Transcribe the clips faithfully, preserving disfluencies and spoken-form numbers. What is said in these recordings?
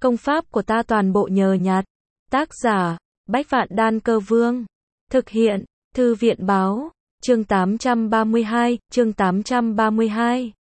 Công pháp của ta toàn bộ nhờ nhặt. Tác giả, Bách Vạn Đan Cơ Vương. Thực hiện, Thư viện Báo. Chương tám trăm ba mươi hai, chương tám trăm ba mươi hai.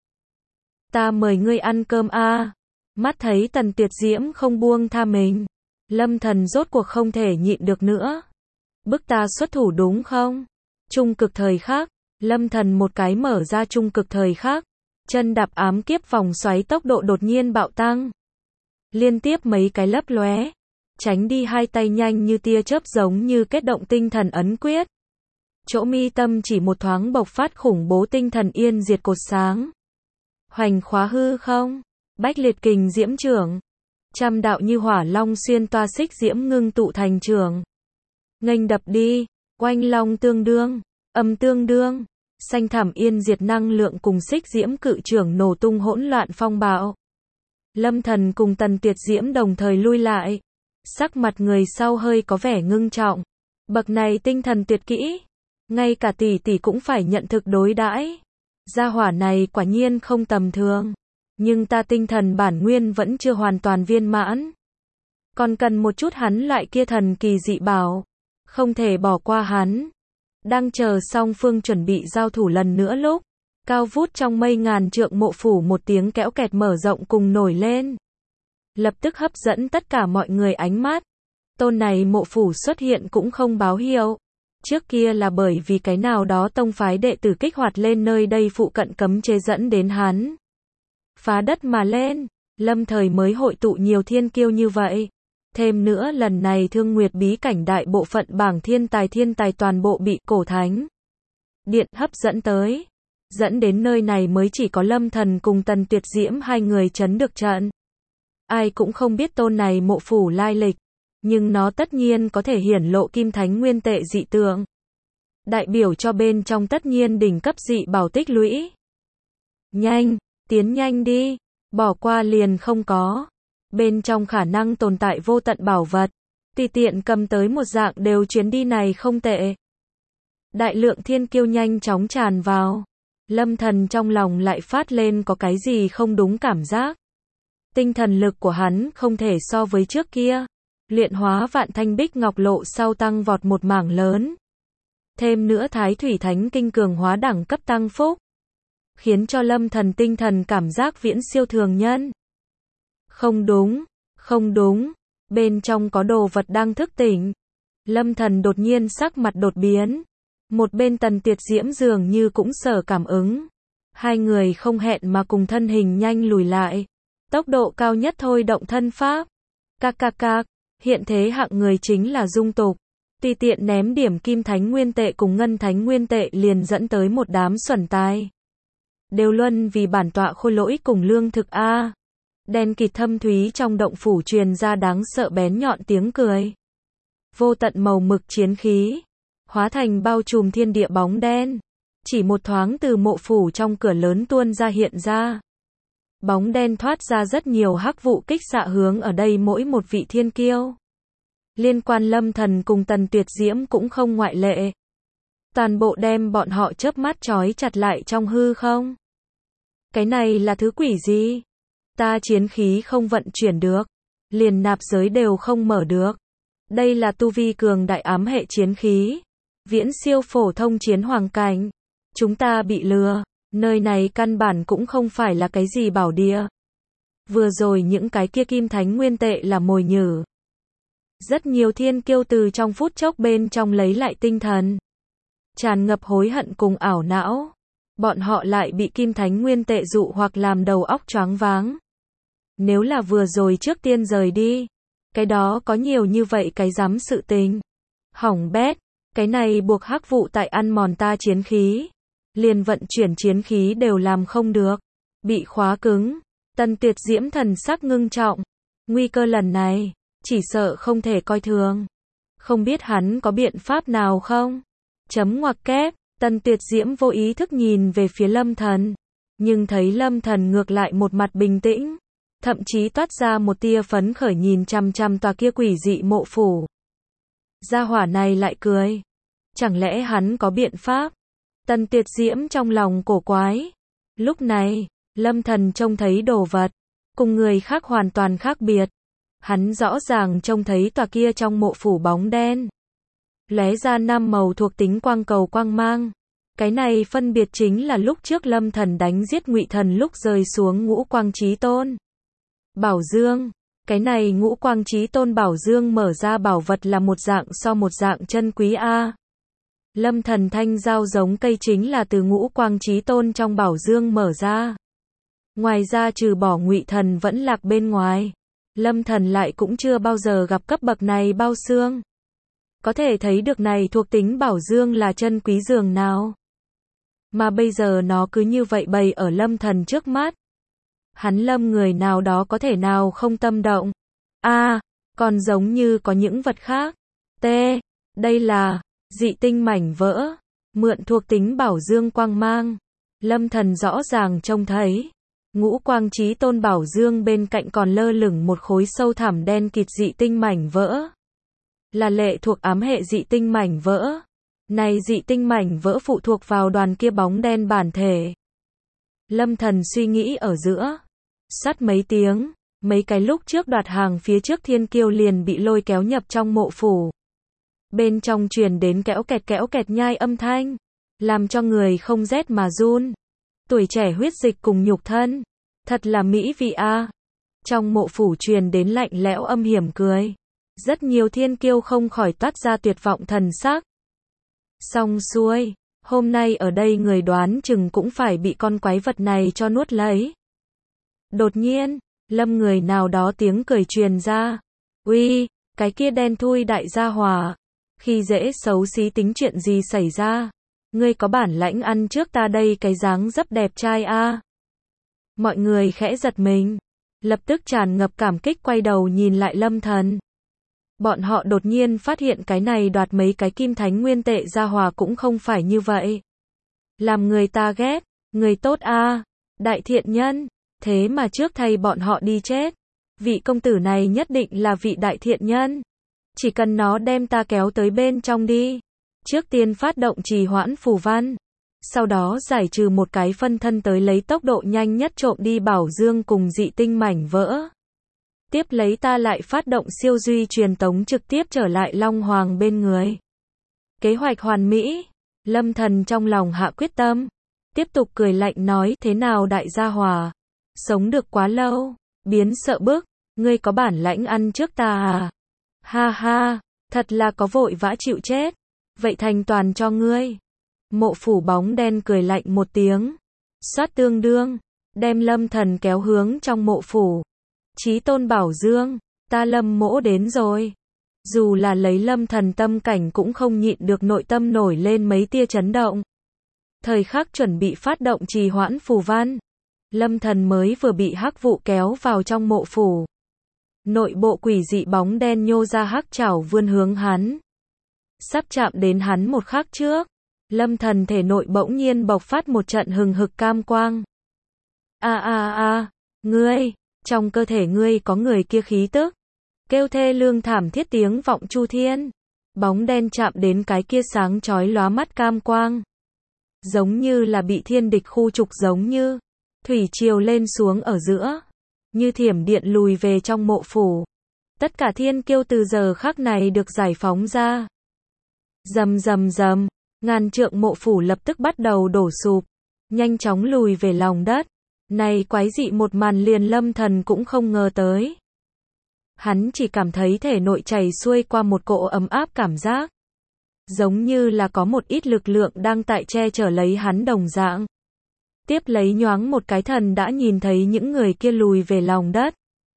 Ta mời ngươi ăn cơm a. Mắt thấy Tần Tuyệt Diễm không buông tha mình, Lâm Thần rốt cuộc không thể nhịn được nữa. Bức ta xuất thủ đúng không? Trung cực thời khắc, Lâm Thần một cái mở ra trung cực thời khắc, chân đạp ám kiếp vòng xoáy tốc độ đột nhiên bạo tăng. Liên tiếp mấy cái lấp lóe, tránh đi hai tay nhanh như tia chớp giống như kết động tinh thần ấn quyết. Chỗ mi tâm chỉ một thoáng bộc phát khủng bố tinh thần yên diệt cột sáng. Hoành khóa hư không, bách liệt kình diễm trưởng. Trăm đạo như hỏa long xuyên toa xích diễm ngưng tụ thành trường. Nghênh đập đi, oanh long tương đương, âm tương đương, xanh thẳm yên diệt năng lượng cùng xích diễm cự trưởng nổ tung hỗn loạn phong bạo. Lâm Thần cùng Tần Tuyệt Diễm đồng thời lui lại. Sắc mặt người sau hơi có vẻ ngưng trọng. Bậc này tinh thần tuyệt kỹ, ngay cả tỷ tỷ cũng phải nhận thực đối đãi. Gia hỏa này quả nhiên không tầm thường. Nhưng ta tinh thần bản nguyên vẫn chưa hoàn toàn viên mãn. Còn cần một chút hắn loại kia thần kỳ dị bảo. Không thể bỏ qua hắn. Đang chờ song phương chuẩn bị giao thủ lần nữa lúc, cao vút trong mây ngàn trượng mộ phủ một tiếng kéo kẹt mở rộng cùng nổi lên. Lập tức hấp dẫn tất cả mọi người ánh mắt. Tôn này mộ phủ xuất hiện cũng không báo hiệu. Trước kia là bởi vì cái nào đó tông phái đệ tử kích hoạt lên nơi đây phụ cận cấm chế dẫn đến hắn. Phá đất mà lên, Lâm Thời mới hội tụ nhiều thiên kiêu như vậy. Thêm nữa lần này Thương Nguyệt bí cảnh đại bộ phận bảng thiên tài thiên tài toàn bộ bị cổ thánh điện hấp dẫn tới. Dẫn đến nơi này mới chỉ có Lâm Thần cùng Tần Tuyệt Diễm hai người chấn được trận. Ai cũng không biết tôn này mộ phủ lai lịch, nhưng nó tất nhiên có thể hiển lộ kim thánh nguyên tệ dị tượng. Đại biểu cho bên trong tất nhiên đỉnh cấp dị bảo tích lũy. Nhanh, tiến nhanh đi, bỏ qua liền không có. Bên trong khả năng tồn tại vô tận bảo vật, tùy tiện cầm tới một dạng đều chuyến đi này không tệ. Đại lượng thiên kiêu nhanh chóng tràn vào. Lâm Thần trong lòng lại phát lên có cái gì không đúng cảm giác. Tinh thần lực của hắn không thể so với trước kia. Luyện hóa vạn thanh bích ngọc lộ sau tăng vọt một mảng lớn. Thêm nữa Thái Thủy Thánh Kinh cường hóa đẳng cấp tăng phúc, khiến cho Lâm Thần tinh thần cảm giác viễn siêu thường nhân. Không đúng, không đúng, bên trong có đồ vật đang thức tỉnh. Lâm Thần đột nhiên sắc mặt đột biến. Một bên Tần Tuyệt Diễm dường như cũng sở cảm ứng. Hai người không hẹn mà cùng thân hình nhanh lùi lại. Tốc độ cao nhất thôi động thân pháp. Cạc cạc cạc, hiện thế hạng người chính là dung tục. Tùy tiện ném điểm kim thánh nguyên tệ cùng ngân thánh nguyên tệ liền dẫn tới một đám xuẩn tài. Đều luân vì bản tọa khôi lỗi cùng lương thực a. Đen kịt thâm thúy trong động phủ truyền ra đáng sợ bén nhọn tiếng cười. Vô tận màu mực chiến khí, hóa thành bao trùm thiên địa bóng đen. Chỉ một thoáng từ mộ phủ trong cửa lớn tuôn ra hiện ra. Bóng đen thoát ra rất nhiều hắc vụ kích xạ hướng ở đây mỗi một vị thiên kiêu. Liên quan Lâm Thần cùng Tần Tuyệt Diễm cũng không ngoại lệ. Toàn bộ đem bọn họ chớp mắt trói chặt lại trong hư không. Cái này là thứ quỷ gì? Ta chiến khí không vận chuyển được. Liền nạp giới đều không mở được. Đây là tu vi cường đại ám hệ chiến khí. Viễn siêu phổ thông chiến hoàng cảnh. Chúng ta bị lừa. Nơi này căn bản cũng không phải là cái gì bảo địa. Vừa rồi những cái kia kim thánh nguyên tệ là mồi nhử. Rất nhiều thiên kiêu từ trong phút chốc bên trong lấy lại tinh thần. Tràn ngập hối hận cùng ảo não. Bọn họ lại bị kim thánh nguyên tệ dụ hoặc làm đầu óc choáng váng. Nếu là vừa rồi trước tiên rời đi, cái đó có nhiều như vậy cái dám sự tình. Hỏng bét, cái này buộc hắc vụ tại ăn mòn ta chiến khí. Liền vận chuyển chiến khí đều làm không được. Bị khóa cứng. Tần Tuyệt Diễm thần sắc ngưng trọng. Nguy cơ lần này, chỉ sợ không thể coi thường. Không biết hắn có biện pháp nào không? Chấm ngoặc kép, Tần Tuyệt Diễm vô ý thức nhìn về phía Lâm Thần. Nhưng thấy Lâm Thần ngược lại một mặt bình tĩnh. Thậm chí toát ra một tia phấn khởi nhìn chăm chăm tòa kia quỷ dị mộ phủ. Gia hỏa này lại cười. Chẳng lẽ hắn có biện pháp? Tần Tuyệt Diễm trong lòng cổ quái. Lúc này, Lâm Thần trông thấy đồ vật, cùng người khác hoàn toàn khác biệt. Hắn rõ ràng trông thấy tòa kia trong mộ phủ bóng đen lóe ra năm màu thuộc tính quang cầu quang mang. Cái này phân biệt chính là lúc trước Lâm Thần đánh giết Ngụy Thần lúc rơi xuống ngũ quang chí tôn bảo dương. Cái này ngũ quang chí tôn bảo dương mở ra bảo vật là một dạng so một dạng chân quý a. Lâm Thần thanh giao giống cây chính là từ ngũ quang chí tôn trong bảo dương mở ra. Ngoài ra trừ bỏ Ngụy Thần vẫn lạc bên ngoài, Lâm Thần lại cũng chưa bao giờ gặp cấp bậc này bao xương. Có thể thấy được này thuộc tính bảo dương là chân quý dường nào. Mà bây giờ nó cứ như vậy bày ở Lâm Thần trước mắt. Hắn Lâm người nào đó có thể nào không tâm động. A, à, còn giống như có những vật khác. T, đây là dị tinh mảnh vỡ, mượn thuộc tính bảo dương quang mang. Lâm Thần rõ ràng trông thấy, ngũ quang chí tôn bảo dương bên cạnh còn lơ lửng một khối sâu thẳm đen kịt dị tinh mảnh vỡ. Là lệ thuộc ám hệ dị tinh mảnh vỡ. Này dị tinh mảnh vỡ phụ thuộc vào đoàn kia bóng đen bản thể. Lâm Thần suy nghĩ ở giữa. Sắt mấy tiếng, mấy cái lúc trước đoạt hàng phía trước thiên kiêu liền bị lôi kéo nhập trong mộ phủ. Bên trong truyền đến kẽo kẹt kẽo kẹt nhai âm thanh, làm cho người không rét mà run. Tuổi trẻ huyết dịch cùng nhục thân, thật là mỹ vị a. Trong mộ phủ truyền đến lạnh lẽo âm hiểm cười. Rất nhiều thiên kiêu không khỏi toát ra tuyệt vọng thần sắc. Xong xuôi, hôm nay ở đây người đoán chừng cũng phải bị con quái vật này cho nuốt lấy. Đột nhiên, Lâm người nào đó tiếng cười truyền ra. Uy, cái kia đen thui đại gia hỏa, khi dễ xấu xí tính chuyện gì xảy ra? Ngươi có bản lãnh ăn trước ta đây cái dáng dấp đẹp trai a. Mọi người khẽ giật mình, lập tức tràn ngập cảm kích quay đầu nhìn lại Lâm Thần. Bọn họ đột nhiên phát hiện cái này đoạt mấy cái kim thánh nguyên tệ gia hỏa cũng không phải như vậy. Làm người ta ghét, người tốt a, đại thiện nhân, thế mà trước thay bọn họ đi chết. Vị công tử này nhất định là vị đại thiện nhân. Chỉ cần nó đem ta kéo tới bên trong đi. Trước tiên phát động trì hoãn phù văn. Sau đó giải trừ một cái phân thân tới lấy tốc độ nhanh nhất trộm đi bảo dương cùng dị tinh mảnh vỡ. Tiếp lấy ta lại phát động siêu duy truyền tống trực tiếp trở lại Long Hoàng bên người. Kế hoạch hoàn mỹ. Lâm Thần trong lòng hạ quyết tâm. Tiếp tục cười lạnh nói thế nào đại gia hòa. Sống được quá lâu. Biến sợ bức. Ngươi có bản lãnh ăn trước ta à? Ha ha. Thật là có vội vã chịu chết. Vậy thành toàn cho ngươi. Mộ phủ bóng đen cười lạnh một tiếng. Xoát tương đương. Đem Lâm Thần kéo hướng trong mộ phủ. Chí tôn bảo dương, ta Lâm mỗ đến rồi. Dù là lấy Lâm Thần tâm cảnh cũng không nhịn được nội tâm nổi lên mấy tia chấn động. Thời khắc chuẩn bị phát động trì hoãn phù văn. Lâm Thần mới vừa bị hắc vụ kéo vào trong mộ phủ. Nội bộ quỷ dị bóng đen nhô ra hắc chảo vươn hướng hắn. Sắp chạm đến hắn một khắc trước. Lâm Thần thể nội bỗng nhiên bộc phát một trận hừng hực cam quang. A a a, ngươi, trong cơ thể ngươi có người kia khí tức. Kêu thê lương thảm thiết tiếng vọng chu thiên. Bóng đen chạm đến cái kia sáng chói lóa mắt cam quang. Giống như là bị thiên địch khu trục giống như. Thủy triều lên xuống ở giữa. Như thiểm điện lùi về trong mộ phủ. Tất cả thiên kiêu từ giờ khắc này được giải phóng ra. Rầm rầm rầm. Ngàn trượng mộ phủ lập tức bắt đầu đổ sụp. Nhanh chóng lùi về lòng đất. Này quái dị một màn liền Lâm Thần cũng không ngờ tới. Hắn chỉ cảm thấy thể nội chảy xuôi qua một cỗ ấm áp cảm giác. Giống như là có một ít lực lượng đang tại che chở lấy hắn đồng dạng. Tiếp lấy nhoáng một cái thần đã nhìn thấy những người kia lùi về lòng đất.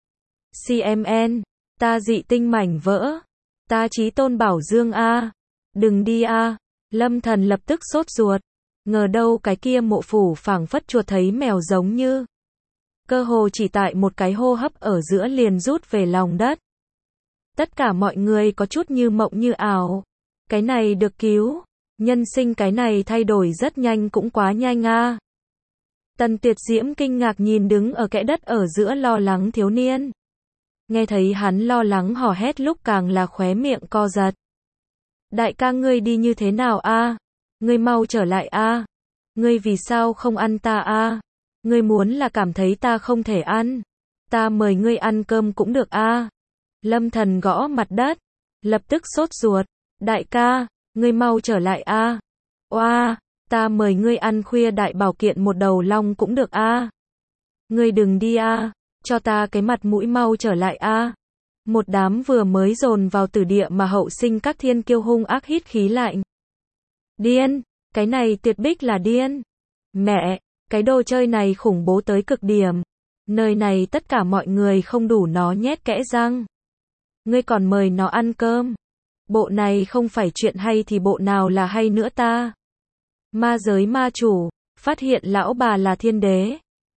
xê em en, ta dị tinh mảnh vỡ. Ta chí tôn bảo dương a. Đừng đi a. Lâm Thần lập tức sốt ruột. Ngờ đâu cái kia mộ phủ phảng phất chuột thấy mèo giống như. Cơ hồ chỉ tại một cái hô hấp ở giữa liền rút về lòng đất. Tất cả mọi người có chút như mộng như ảo. Cái này được cứu. Nhân sinh cái này thay đổi rất nhanh cũng quá nhanh a. Tần Tuyệt Diễm kinh ngạc nhìn đứng ở kẽ đất ở giữa lo lắng thiếu niên. Nghe thấy hắn lo lắng hò hét lúc càng là khóe miệng co giật. Đại ca ngươi đi như thế nào a? Ngươi mau trở lại a. Ngươi vì sao không ăn ta a? Ngươi muốn là cảm thấy ta không thể ăn. Ta mời ngươi ăn cơm cũng được a. Lâm Thần gõ mặt đất, lập tức sốt ruột. Đại ca, ngươi mau trở lại a. Oa, ta mời ngươi ăn khuya đại bảo kiện một đầu long cũng được a. Ngươi đừng đi a, cho ta cái mặt mũi mau trở lại a. Một đám vừa mới dồn vào tử địa mà hậu sinh các thiên kiêu hung ác hít khí lạnh. Điên, cái này tuyệt bích là điên. Mẹ, cái đồ chơi này khủng bố tới cực điểm. Nơi này tất cả mọi người không đủ nó nhét kẽ răng. Ngươi còn mời nó ăn cơm. Bộ này không phải chuyện hay thì bộ nào là hay nữa ta. Ma giới ma chủ, phát hiện lão bà là thiên đế.